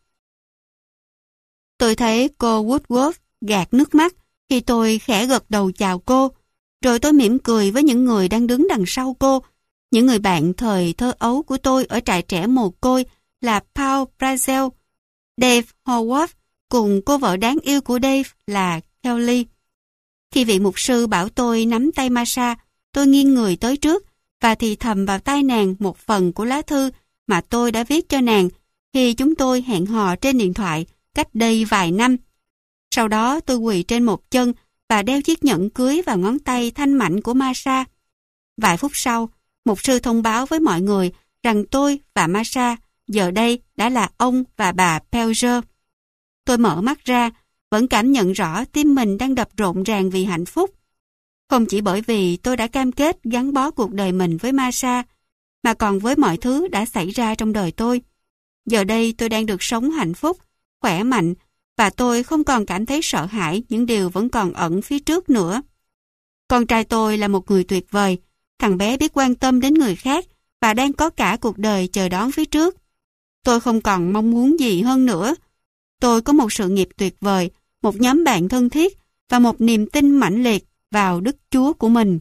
Tôi thấy cô Woodworth gạt nước mắt khi tôi khẽ gật đầu chào cô, rồi tôi mỉm cười với những người đang đứng đằng sau cô, những người bạn thời thơ ấu của tôi ở trại trẻ mồ côi là Paul Brazel, Dave Howard cùng cô vợ đáng yêu của Dave là Kelly. Khi vị mục sư bảo tôi nắm tay Masha, tôi nghiêng người tới trước và thì thầm vào tai nàng một phần của lá thư mà tôi đã viết cho nàng khi chúng tôi hẹn hò trên điện thoại cách đây vài năm. Sau đó tôi quỳ trên một chân và đeo chiếc nhẫn cưới vào ngón tay thanh mảnh của Masha. Vài phút sau, mục sư thông báo với mọi người rằng tôi và Masha giờ đây đã là ông và bà Pelger. Tôi mở mắt ra, vẫn cảm nhận rõ tim mình đang đập rộn ràng vì hạnh phúc. Không chỉ bởi vì tôi đã cam kết gắn bó cuộc đời mình với Masha, mà còn với mọi thứ đã xảy ra trong đời tôi. Giờ đây tôi đang được sống hạnh phúc, khỏe mạnh, và tôi không còn cảm thấy sợ hãi những điều vẫn còn ẩn phía trước nữa. Con trai tôi là một người tuyệt vời, thằng bé biết quan tâm đến người khác và đang có cả cuộc đời chờ đón phía trước. Tôi không còn mong muốn gì hơn nữa. Tôi có một sự nghiệp tuyệt vời, một nhóm bạn thân thiết và một niềm tin mãnh liệt vào Đức Chúa của mình.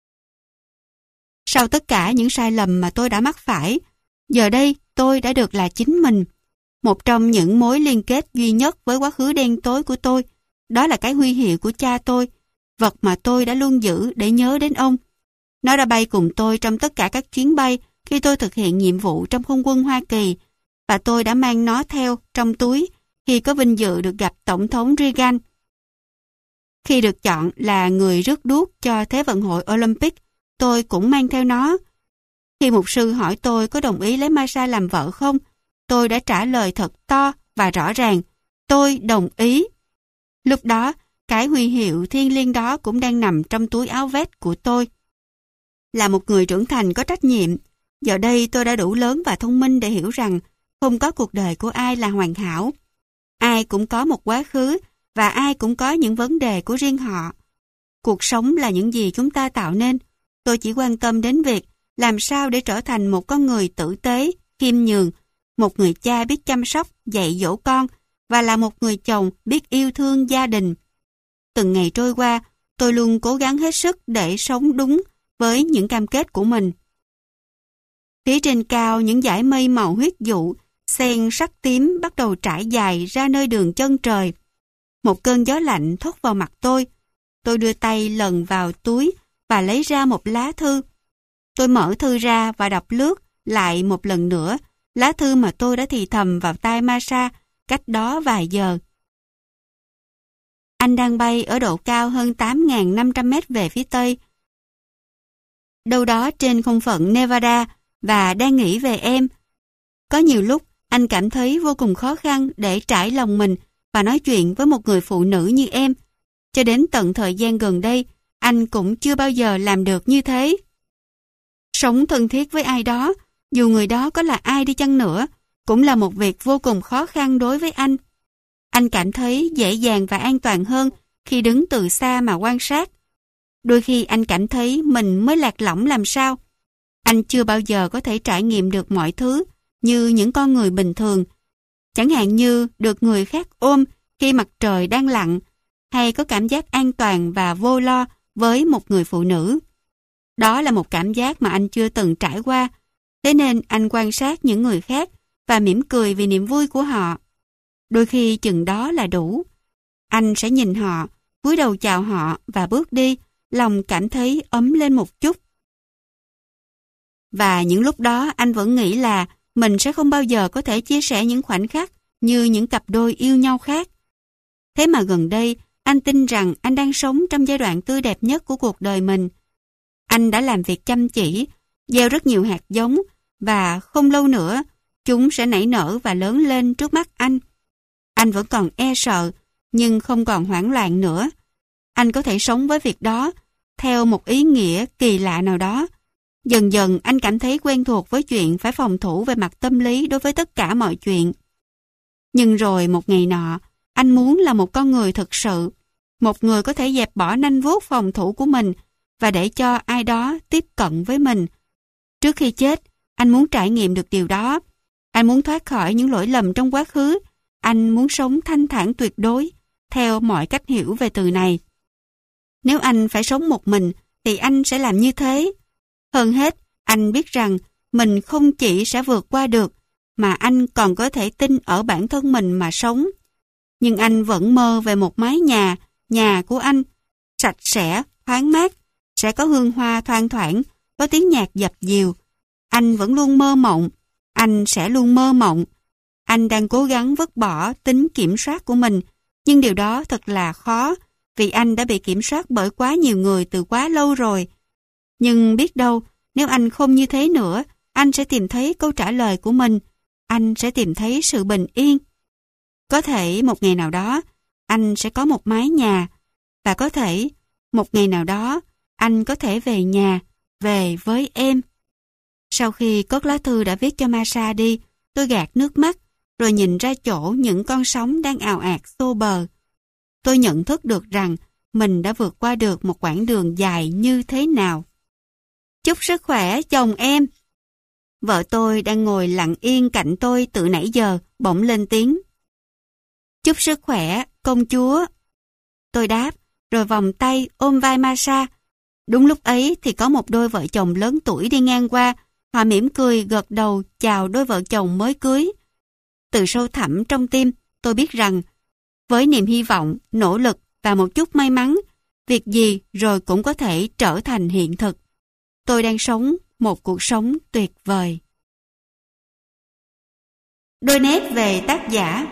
Sau tất cả những sai lầm mà tôi đã mắc phải, giờ đây tôi đã được là chính mình. Một trong những mối liên kết duy nhất với quá khứ đen tối của tôi, đó là cái huy hiệu của cha tôi, vật mà tôi đã luôn giữ để nhớ đến ông. Nó đã bay cùng tôi trong tất cả các chuyến bay khi tôi thực hiện nhiệm vụ trong không quân Hoa Kỳ, và tôi đã mang nó theo trong túi khi có vinh dự được gặp Tổng thống Reagan. Khi được chọn là người rước đuốc cho Thế vận hội Olympic, tôi cũng mang theo nó. Khi mục sư hỏi tôi có đồng ý lấy Masha làm vợ không, tôi đã trả lời thật to và rõ ràng, tôi đồng ý. Lúc đó, cái huy hiệu thiêng liêng đó cũng đang nằm trong túi áo vest của tôi. Là một người trưởng thành có trách nhiệm, giờ đây tôi đã đủ lớn và thông minh để hiểu rằng không có cuộc đời của ai là hoàn hảo. Ai cũng có một quá khứ và ai cũng có những vấn đề của riêng họ. Cuộc sống là những gì chúng ta tạo nên. Tôi chỉ quan tâm đến việc làm sao để trở thành một con người tử tế, khiêm nhường, một người cha biết chăm sóc, dạy dỗ con và là một người chồng biết yêu thương gia đình. Từng ngày trôi qua, tôi luôn cố gắng hết sức để sống đúng với những cam kết của mình. Phía trên cao, những dải mây màu huyết dụ, xen sắc tím bắt đầu trải dài ra nơi đường chân trời. Một cơn gió lạnh thốc vào mặt tôi. Tôi đưa tay lần vào túi và lấy ra một lá thư. Tôi mở thư ra và đọc lướt lại một lần nữa lá thư mà tôi đã thì thầm vào tai Masha cách đó vài giờ. Anh đang bay ở độ cao hơn 8.500 mét về phía Tây, đâu đó trên không phận Nevada, và đang nghĩ về em. Có nhiều lúc anh cảm thấy vô cùng khó khăn để trải lòng mình và nói chuyện với một người phụ nữ như em. Cho đến tận thời gian gần đây, anh cũng chưa bao giờ làm được như thế. Sống thân thiết với ai đó, dù người đó có là ai đi chăng nữa, cũng là một việc vô cùng khó khăn đối với anh. Anh cảm thấy dễ dàng và an toàn hơn khi đứng từ xa mà quan sát. Đôi khi anh cảm thấy mình mới lạc lõng làm sao. Anh chưa bao giờ có thể trải nghiệm được mọi thứ như những con người bình thường. Chẳng hạn như được người khác ôm khi mặt trời đang lặn, hay có cảm giác an toàn và vô lo với một người phụ nữ. Đó là một cảm giác mà anh chưa từng trải qua, thế nên anh quan sát những người khác và mỉm cười vì niềm vui của họ. Đôi khi chừng đó là đủ. Anh sẽ nhìn họ, cúi đầu chào họ và bước đi, lòng cảm thấy ấm lên một chút. Và những lúc đó anh vẫn nghĩ là mình sẽ không bao giờ có thể chia sẻ những khoảnh khắc như những cặp đôi yêu nhau khác. Thế mà gần đây, anh tin rằng anh đang sống trong giai đoạn tươi đẹp nhất của cuộc đời mình. Anh đã làm việc chăm chỉ, gieo rất nhiều hạt giống, và không lâu nữa, chúng sẽ nảy nở và lớn lên trước mắt anh. Anh vẫn còn e sợ, nhưng không còn hoảng loạn nữa. Anh có thể sống với việc đó, theo một ý nghĩa kỳ lạ nào đó. Dần dần anh cảm thấy quen thuộc với chuyện phải phòng thủ về mặt tâm lý đối với tất cả mọi chuyện. Nhưng rồi một ngày nọ, anh muốn là một con người thực sự, một người có thể dẹp bỏ nanh vuốt phòng thủ của mình và để cho ai đó tiếp cận với mình. Trước khi chết, anh muốn trải nghiệm được điều đó. Anh muốn thoát khỏi những lỗi lầm trong quá khứ. Anh muốn sống thanh thản tuyệt đối, theo mọi cách hiểu về từ này. Nếu anh phải sống một mình, thì anh sẽ làm như thế. Hơn hết, anh biết rằng mình không chỉ sẽ vượt qua được, mà anh còn có thể tin ở bản thân mình mà sống. Nhưng anh vẫn mơ về một mái nhà, nhà của anh, sạch sẽ, thoáng mát, sẽ có hương hoa thoang thoảng, có tiếng nhạc dập dìu. Anh vẫn luôn mơ mộng, anh sẽ luôn mơ mộng. Anh đang cố gắng vứt bỏ tính kiểm soát của mình, nhưng điều đó thật là khó, vì anh đã bị kiểm soát bởi quá nhiều người từ quá lâu rồi. Nhưng biết đâu, nếu anh không như thế nữa, anh sẽ tìm thấy câu trả lời của mình. Anh sẽ tìm thấy sự bình yên. Có thể một ngày nào đó, anh sẽ có một mái nhà. Và có thể, một ngày nào đó, anh có thể về nhà, về với em. Sau khi cất lá thư đã viết cho Masha đi, tôi gạt nước mắt, rồi nhìn ra chỗ những con sóng đang ào ạt xô bờ. Tôi nhận thức được rằng mình đã vượt qua được một quãng đường dài như thế nào. Chúc sức khỏe chồng em. Vợ tôi đang ngồi lặng yên cạnh tôi từ nãy giờ, bỗng lên tiếng. Chúc sức khỏe, công chúa. Tôi đáp, rồi vòng tay ôm vai Masha. Đúng lúc ấy thì có một đôi vợ chồng lớn tuổi đi ngang qua. Họ mỉm cười gật đầu chào đôi vợ chồng mới cưới. Từ sâu thẳm trong tim, tôi biết rằng với niềm hy vọng, nỗ lực và một chút may mắn, việc gì rồi cũng có thể trở thành hiện thực. Tôi đang sống một cuộc sống tuyệt vời. Đôi nét về tác giả.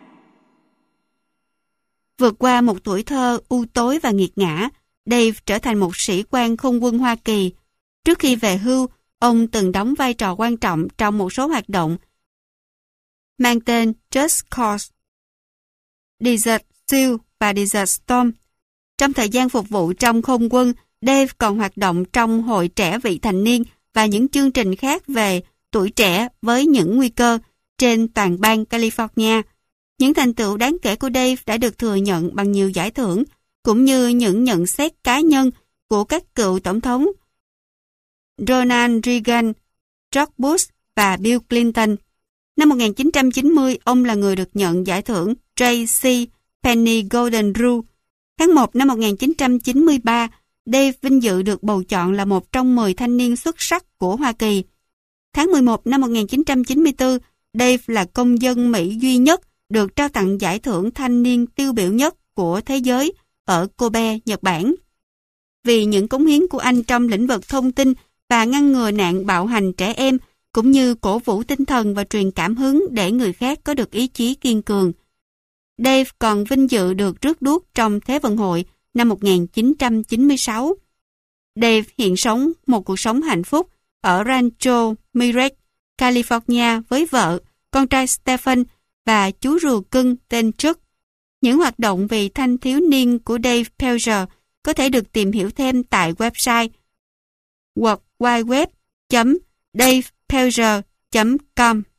Vượt qua một tuổi thơ u tối và nghiệt ngã, Dave trở thành một sĩ quan không quân Hoa Kỳ. Trước khi về hưu, ông từng đóng vai trò quan trọng trong một số hoạt động mang tên Just Cause, Desert Shield và Desert Storm. Trong thời gian phục vụ trong không quân, Dave còn hoạt động trong hội trẻ vị thành niên và những chương trình khác về tuổi trẻ với những nguy cơ trên toàn bang California. Những thành tựu đáng kể của Dave đã được thừa nhận bằng nhiều giải thưởng, cũng như những nhận xét cá nhân của các cựu tổng thống Ronald Reagan, George Bush và Bill Clinton. Năm 1990, ông là người được nhận giải thưởng J.C. Penney Golden Rule. Tháng 1 năm 1993, Dave vinh dự được bầu chọn là một trong 10 thanh niên xuất sắc của Hoa Kỳ. Tháng 11 năm 1994, Dave là công dân Mỹ duy nhất được trao tặng giải thưởng thanh niên tiêu biểu nhất của thế giới ở Kobe, Nhật Bản. Vì những cống hiến của anh trong lĩnh vực thông tin và ngăn ngừa nạn bạo hành trẻ em, cũng như cổ vũ tinh thần và truyền cảm hứng để người khác có được ý chí kiên cường. Dave còn vinh dự được rước đuốc trong Thế vận hội năm 1996. Dave hiện sống một cuộc sống hạnh phúc ở Rancho Mirage, California với vợ, con trai Stephen và chú rùa cưng tên Chuck. Những hoạt động vì thanh thiếu niên của Dave Pelzer có thể được tìm hiểu thêm tại website worldwideweb.davepelzer.com.